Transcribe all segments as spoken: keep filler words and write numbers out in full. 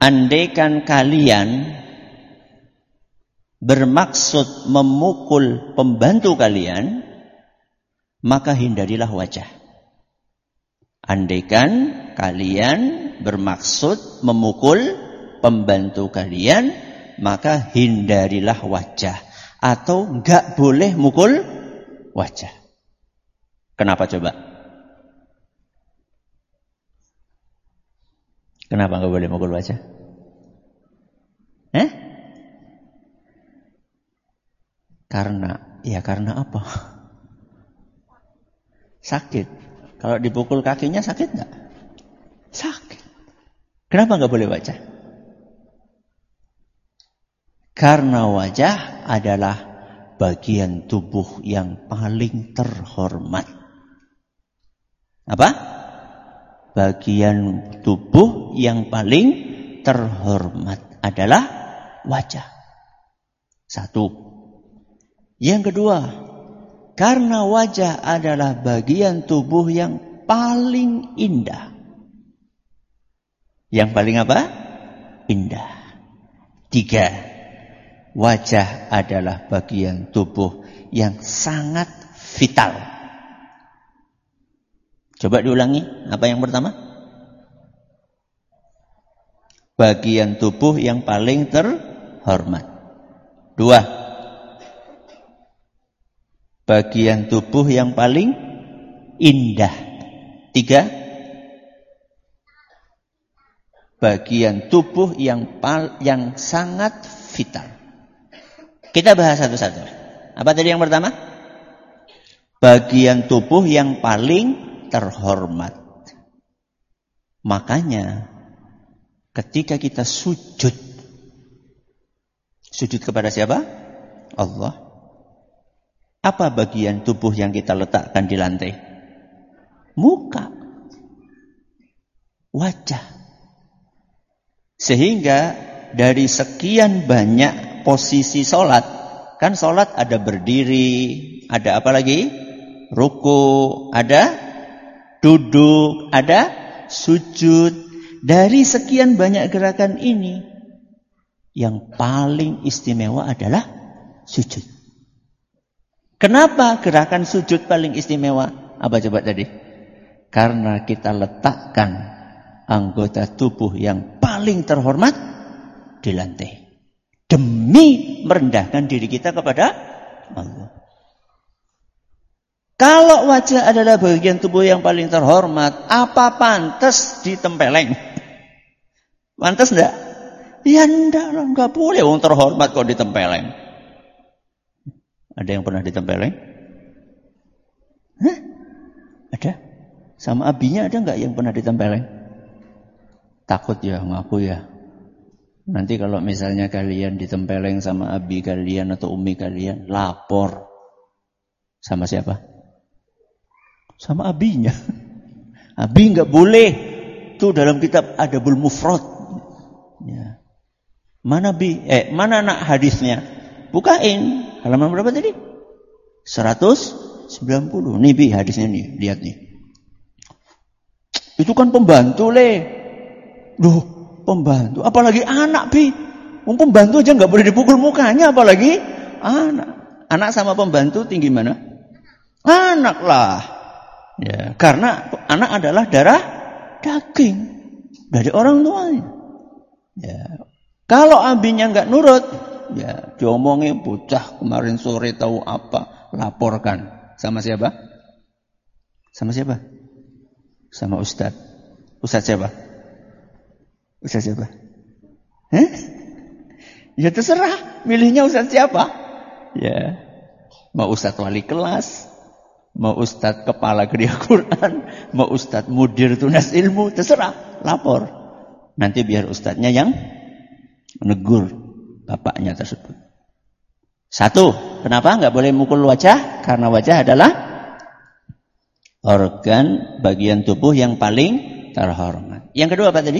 andaikan kalian bermaksud memukul pembantu kalian, maka hindarilah wajah. Andaikan kalian bermaksud memukul pembantu kalian, maka hindarilah wajah. Atau enggak boleh mukul wajah. Kenapa coba? Kenapa enggak boleh mukul wajah? Eh? Karena, ya karena apa? Sakit. Kalau dipukul kakinya sakit enggak? Sakit. Kenapa enggak boleh wajah? Karena wajah adalah bagian tubuh yang paling terhormat. Apa? Bagian tubuh yang paling terhormat adalah wajah. Satu. Yang kedua, karena wajah adalah bagian tubuh yang paling indah. Yang paling apa? Indah. Tiga, wajah adalah bagian tubuh yang sangat vital. Coba diulangi, apa yang pertama? Bagian tubuh yang paling terhormat. Dua, bagian tubuh yang paling indah. Tiga, bagian tubuh yang pal- yang sangat vital. Kita bahas satu-satu. Apa tadi yang pertama? Bagian tubuh yang paling terhormat. Makanya ketika kita sujud, sujud kepada siapa? Allah. Apa bagian tubuh yang kita letakkan di lantai? Muka. Wajah. Sehingga dari sekian banyak posisi sholat, kan sholat ada berdiri, ada apa lagi? Ruku, ada duduk, ada sujud. Dari sekian banyak gerakan ini, yang paling istimewa adalah sujud. Kenapa gerakan sujud paling istimewa? Apa coba tadi? Karena kita letakkan anggota tubuh yang paling terhormat di lantai. Demi merendahkan diri kita kepada Allah. Kalau wajah adalah bagian tubuh yang paling terhormat, apa pantas ditempeleng? Pantas enggak? Ya enggak, enggak boleh wong terhormat kok ditempeleng. Ada yang pernah ditempeleng? Hah? Ada? Sama abinya ada enggak yang pernah ditempeleng? Takut ya, ngaku ya. Nanti kalau misalnya kalian ditempeleng sama abi kalian atau umi kalian, lapor. Sama siapa? Sama abinya. Abi enggak boleh. Itu dalam kitab Adabul Mufrad. Ya. Mana bi? Eh, mana nak hadisnya? Bukain. Halaman berapa tadi? seratus sembilan puluh. Nih bi hadisnya nih, lihat nih. Itu kan pembantu le. Duh, pembantu. Apalagi anak bi. Um, pembantu aja nggak boleh dipukul mukanya, apalagi anak. Anak sama pembantu tinggi mana? Anak lah. Ya, karena anak adalah darah daging dari orang tuanya. Ya. Kalau abinya nggak nurut, ya diomongin bocah kemarin sore tahu apa, laporkan. Sama siapa? Sama siapa? Sama ustaz. Ustaz siapa? Ustaz siapa? Eh? Ya terserah, milihnya ustaz siapa? Ya. Mau ustaz wali kelas, mau ustaz kepala gereja Quran, mau ustaz mudir tunas ilmu, terserah, lapor. Nanti biar ustaznya yang menegur bapaknya tersebut. Satu, kenapa enggak boleh mukul wajah? Karena wajah adalah organ bagian tubuh yang paling terhormat. Yang kedua apa tadi?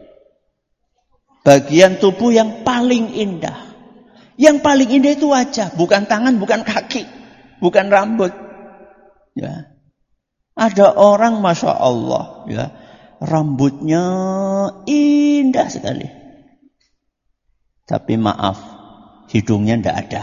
Bagian tubuh yang paling indah. Yang paling indah itu wajah, bukan tangan, bukan kaki, bukan rambut. Ya. Ada orang Masya Allah, ya, rambutnya indah sekali. Tapi maaf, hidungnya ndak ada.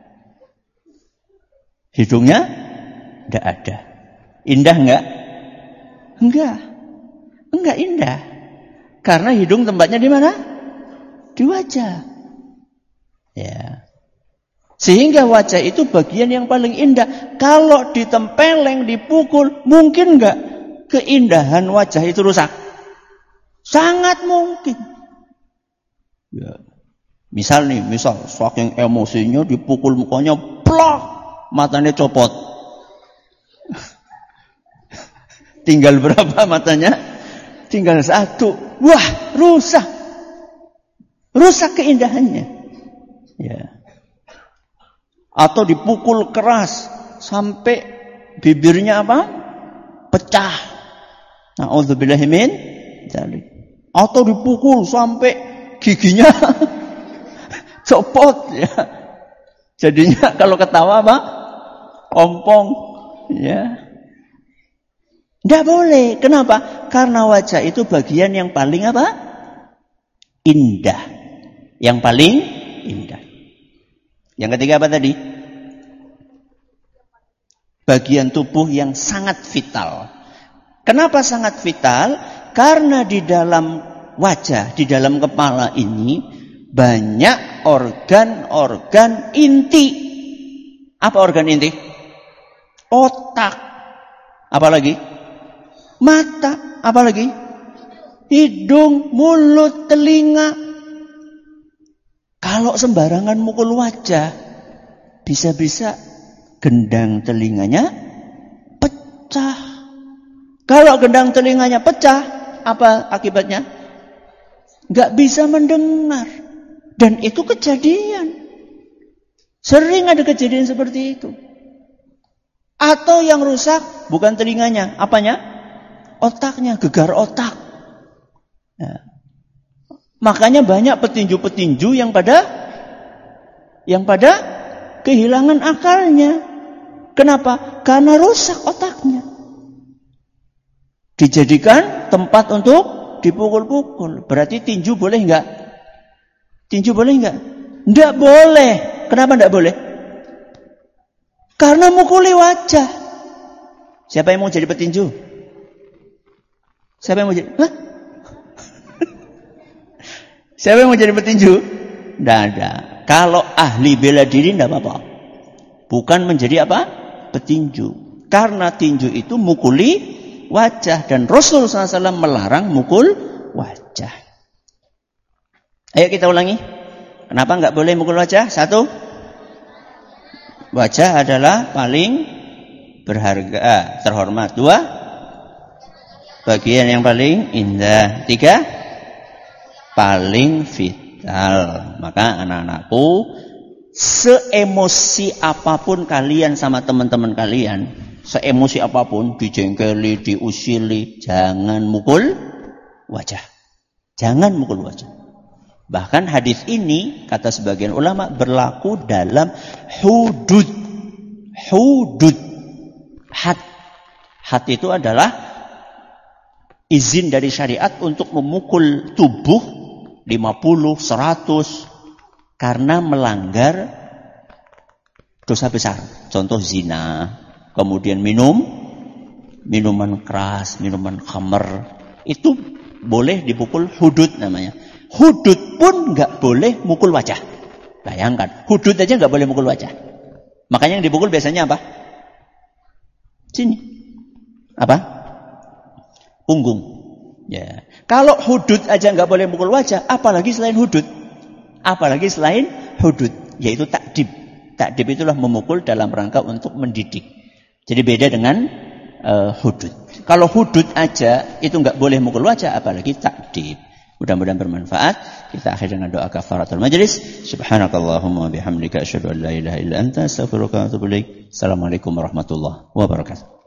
Hidungnya ndak ada. Indah enggak? Enggak. Enggak indah. Karena hidung tempatnya di mana? Di wajah. Ya. Sehingga wajah itu bagian yang paling indah. Kalau ditempeleng, dipukul, mungkin enggak keindahan wajah itu rusak? Sangat mungkin. Ya. Misal nih, misal saking emosinya dipukul mukanya, plak, matanya copot. Tinggal berapa matanya? Tinggal satu. Wah, rusak. Rusak keindahannya. Ya. Atau dipukul keras sampai bibirnya apa? Pecah. Na'udzubillahi min dzalik. Atau dipukul sampai giginya copot ya. Jadinya kalau ketawa apa? Ompong ya. Tidak boleh. Kenapa? Karena wajah itu bagian yang paling apa? Indah. Yang paling indah. Yang ketiga apa tadi? Bagian tubuh yang sangat vital. Kenapa sangat vital? Karena di dalam wajah, di dalam kepala ini banyak organ-organ inti. Apa organ inti? Otak. Apa lagi? Mata. Apa lagi? Hidung, mulut, telinga. Kalau sembarangan mukul wajah, bisa-bisa gendang telinganya pecah. Kalau gendang telinganya pecah, apa akibatnya? Gak bisa mendengar. Dan itu kejadian. Sering ada kejadian seperti itu. Atau yang rusak bukan telinganya, apanya? Otaknya, gegar otak. Ya. Makanya banyak petinju-petinju yang pada yang pada kehilangan akalnya. Kenapa? Karena rusak otaknya. Dijadikan tempat untuk dipukul-pukul. Berarti tinju boleh enggak? Tinju boleh enggak? Enggak boleh. Kenapa enggak boleh? Karena mukuli wajah. Siapa yang mau jadi petinju? Siapa yang mau jadi? Hah? Siapa yang mau jadi petinju? Tidak ada. Kalau ahli bela diri tidak apa-apa. Bukan menjadi apa? Petinju. Karena tinju itu mukuli wajah. Dan Rasulullah shallallahu alaihi wasallam melarang mukul wajah. Ayo kita ulangi. Kenapa nggak boleh mukul wajah? Satu. Wajah adalah paling berharga, terhormat. Dua. Bagian yang paling indah. Tiga. Paling vital. Maka anak-anakku, seemosi apapun kalian sama teman-teman kalian, seemosi apapun, dijengkeli, diusili, jangan mukul wajah. Jangan mukul wajah. Bahkan hadis ini, kata sebagian ulama, berlaku dalam hudud. Hudud. Had. Had itu adalah izin dari syariat untuk memukul tubuh lima puluh, seratus karena melanggar dosa besar. Contoh zina, kemudian minum minuman keras, minuman khamr. Itu boleh dipukul hudud namanya. Hudud pun nggak boleh mukul wajah. Bayangkan, hudud aja nggak boleh mukul wajah. Makanya yang dipukul biasanya apa? Sini. Apa? Punggung. Ya. Kalau hudud aja nggak boleh mukul wajah, apalagi selain hudud. Apalagi selain hudud, yaitu takdib. Takdib itulah memukul dalam rangka untuk mendidik. Jadi beda dengan uh, hudud. Kalau hudud aja itu nggak boleh mukul wajah, apalagi takdib. Mudah-mudahan bermanfaat. Kita akhir dengan doa kafaratul majlis. Subhanakallahumma bihamdika asyhadu an la ilaha illa anta astaghfiruka wa atubu ilaik. Assalamualaikum warahmatullahi wabarakatuh.